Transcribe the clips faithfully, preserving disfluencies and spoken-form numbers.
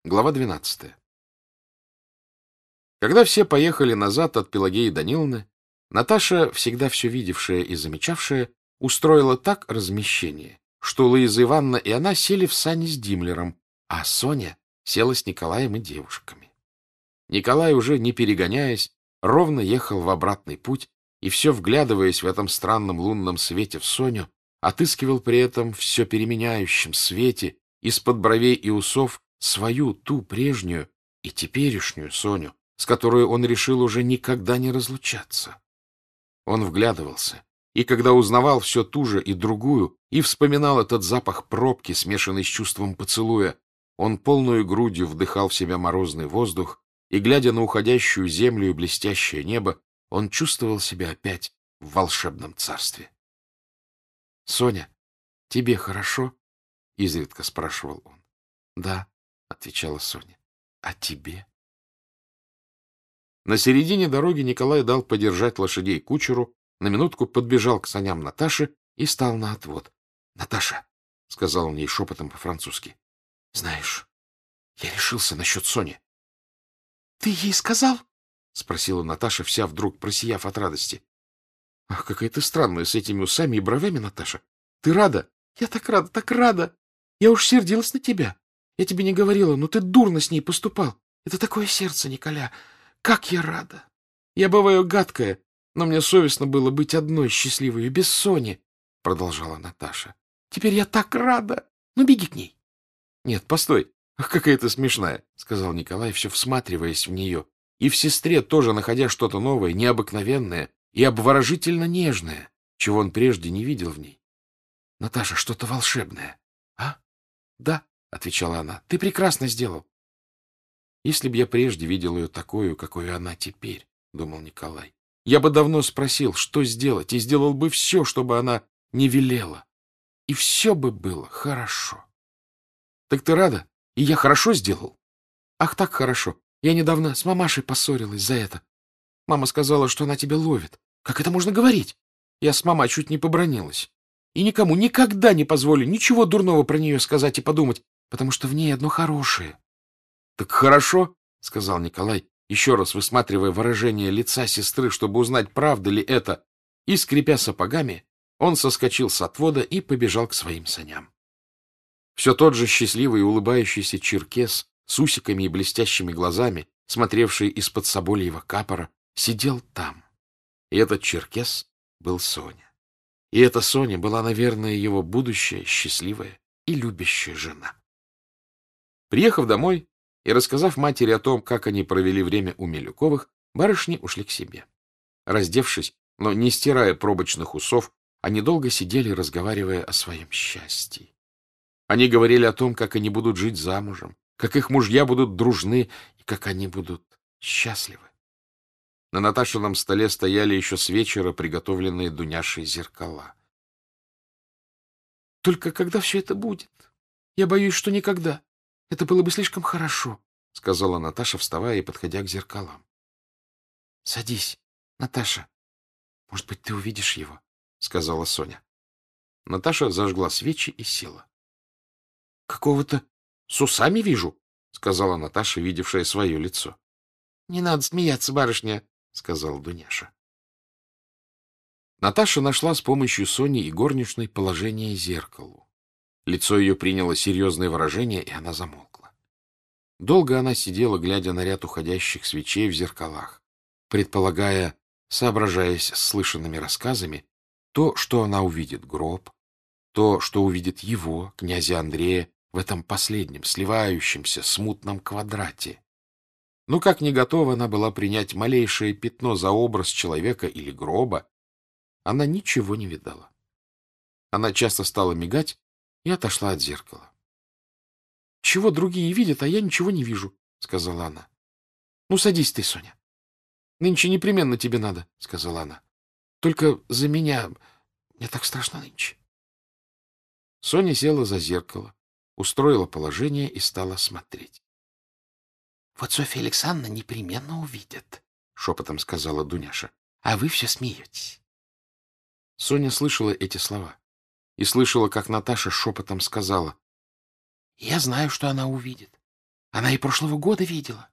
Глава двенадцатая. Когда все поехали назад от Пелагеи Даниловны, Наташа, всегда все видевшая и замечавшая, устроила так размещение, что Луиза Ивановна и она сели в сани с Димлером, а Соня села с Николаем и девушками. Николай, уже не перегоняясь, ровно ехал в обратный путь и, все вглядываясь в этом странном лунном свете в Соню, отыскивал при этом все переменяющем свете из-под бровей и усов свою, ту прежнюю и теперешнюю Соню, с которой он решил уже никогда не разлучаться. Он вглядывался, и когда узнавал все ту же и другую, и вспоминал этот запах пробки, смешанный с чувством поцелуя, он полную грудью вдыхал в себя морозный воздух, и, глядя на уходящую землю и блестящее небо, он чувствовал себя опять в волшебном царстве. — Соня, тебе хорошо? — изредка спрашивал он. — Да, — отвечала Соня. — А тебе? На середине дороги Николай дал подержать лошадей кучеру, на минутку подбежал к саням Наташи и стал на отвод. — Наташа, — сказал он ей шепотом по-французски, — знаешь, я решился насчет Сони. — Ты ей сказал? — спросила Наташа, вся вдруг просияв от радости. — Ах, какая ты странная с этими усами и бровями, Наташа. Ты рада? — Я так рада, так рада. Я уж сердилась на тебя. Я тебе не говорила, но ты дурно с ней поступал. Это такое сердце, Николя. Как я рада! Я бываю гадкая, но мне совестно было быть одной счастливой, без Сони, — продолжала Наташа. — Теперь я так рада! Ну, беги к ней. — Нет, постой. Ах, какая ты смешная, — сказал Николай, все всматриваясь в нее, и в сестре тоже находя что-то новое, необыкновенное и обворожительно нежное, чего он прежде не видел в ней. — Наташа, что-то волшебное. — А? — Да, — отвечала она, — ты прекрасно сделал. Если б я прежде видел ее такую, какой она теперь, — думал Николай, — я бы давно спросил, что сделать, и сделал бы все, чтобы она не велела. И все бы было хорошо. — Так ты рада? И я хорошо сделал? — Ах, так хорошо. Я недавно с мамашей поссорилась за это. Мама сказала, что она тебя ловит. Как это можно говорить? Я с мамой чуть не побранилась. И никому никогда не позволю ничего дурного про нее сказать и подумать, потому что в ней одно хорошее. — Так хорошо, — сказал Николай, еще раз высматривая выражение лица сестры, чтобы узнать, правда ли это, и, скрипя сапогами, он соскочил с отвода и побежал к своим саням. Все тот же счастливый и улыбающийся черкес с усиками и блестящими глазами, смотревший из-под собольего капора, сидел там. И этот черкес был Соня. И эта Соня была, наверное, его будущая счастливая и любящая жена. Приехав домой и рассказав матери о том, как они провели время у Милюковых, барышни ушли к себе. Раздевшись, но не стирая пробочных усов, они долго сидели, разговаривая о своем счастье. Они говорили о том, как они будут жить замужем, как их мужья будут дружны и как они будут счастливы. На Наташином столе стояли еще с вечера приготовленные Дуняшей зеркала. — Только когда все это будет? Я боюсь, что никогда. Это было бы слишком хорошо, — сказала Наташа, вставая и подходя к зеркалам. — Садись, Наташа. Может быть, ты увидишь его, — сказала Соня. Наташа зажгла свечи и села. — Какого-то с усами вижу, — сказала Наташа, видевшая свое лицо. — Не надо смеяться, барышня, — сказала Дуняша. Наташа нашла с помощью Сони и горничной положение зеркалу. Лицо ее приняло серьезное выражение, и она замолкла. Долго она сидела, глядя на ряд уходящих свечей в зеркалах, предполагая, соображаясь с слышанными рассказами, то, что она увидит гроб, то, что увидит его, князя Андрея, в этом последнем, сливающемся, смутном квадрате. Но как не готова она была принять малейшее пятно за образ человека или гроба, она ничего не видала. Она часто стала мигать и отошла от зеркала. — Чего другие видят, а я ничего не вижу, — сказала она. — Ну, садись ты, Соня. — Нынче непременно тебе надо, — сказала она. — Только за меня... Мне так страшно нынче. Соня села за зеркало, устроила положение и стала смотреть. — Вот Софья Александровна непременно увидит, — шепотом сказала Дуняша. — А вы все смеетесь. Соня слышала эти слова и слышала, как Наташа шепотом сказала: — Я знаю, что она увидит. Она и прошлого года видела.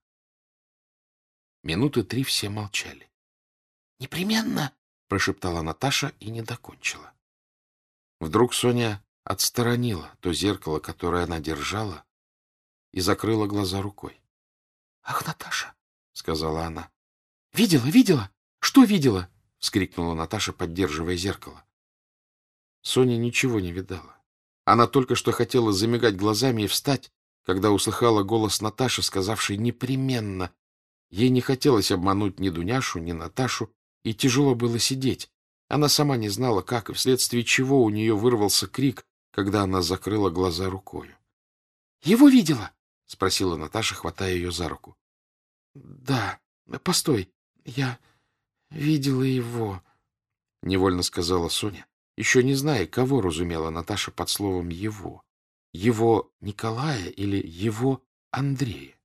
Минуты три все молчали. — Непременно, — прошептала Наташа и не докончила. Вдруг Соня отсторонила то зеркало, которое она держала, и закрыла глаза рукой. — Ах, Наташа, — сказала она. — Видела, видела? Что видела? — вскрикнула Наташа, поддерживая зеркало. Соня ничего не видала. Она только что хотела замигать глазами и встать, когда услыхала голос Наташи, сказавшей «непременно». Ей не хотелось обмануть ни Дуняшу, ни Наташу, и тяжело было сидеть. Она сама не знала, как и вследствие чего у нее вырвался крик, когда она закрыла глаза рукою. — Его видела? — спросила Наташа, хватая ее за руку. — Да, постой, я видела его, — невольно сказала Соня, еще не зная, кого разумела Наташа под словом «его». Его Николая или его Андрея?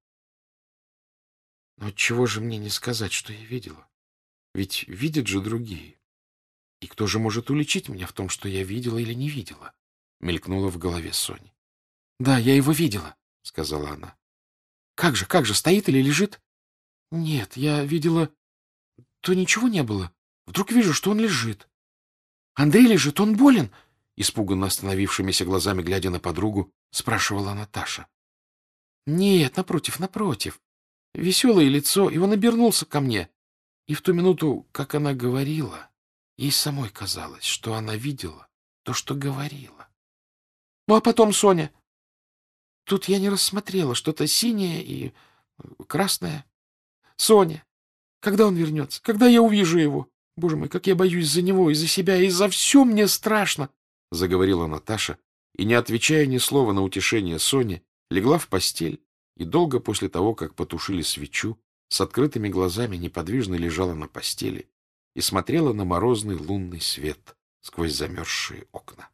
Но отчего же мне не сказать, что я видела? Ведь видят же другие. И кто же может уличить меня в том, что я видела или не видела? Мелькнула в голове Сони. — Да, я его видела, — сказала она. — Как же, как же, стоит или лежит? — Нет, я видела... То ничего не было. Вдруг вижу, что он лежит. — Андрей лежит, он болен? — испуганно остановившимися глазами, глядя на подругу, спрашивала Наташа. — Нет, напротив, напротив. Веселое лицо, и он обернулся ко мне. И в ту минуту, как она говорила, ей самой казалось, что она видела то, что говорила. Ну, а потом Соня. Тут я не рассмотрела что-то синее и красное. Соня, когда он вернется? Когда я увижу его? Боже мой, как я боюсь за него и за себя, и за все мне страшно, — заговорила Наташа, и, не отвечая ни слова на утешение Сони, легла в постель и долго после того, как потушили свечу, с открытыми глазами неподвижно лежала на постели и смотрела на морозный лунный свет сквозь замерзшие окна.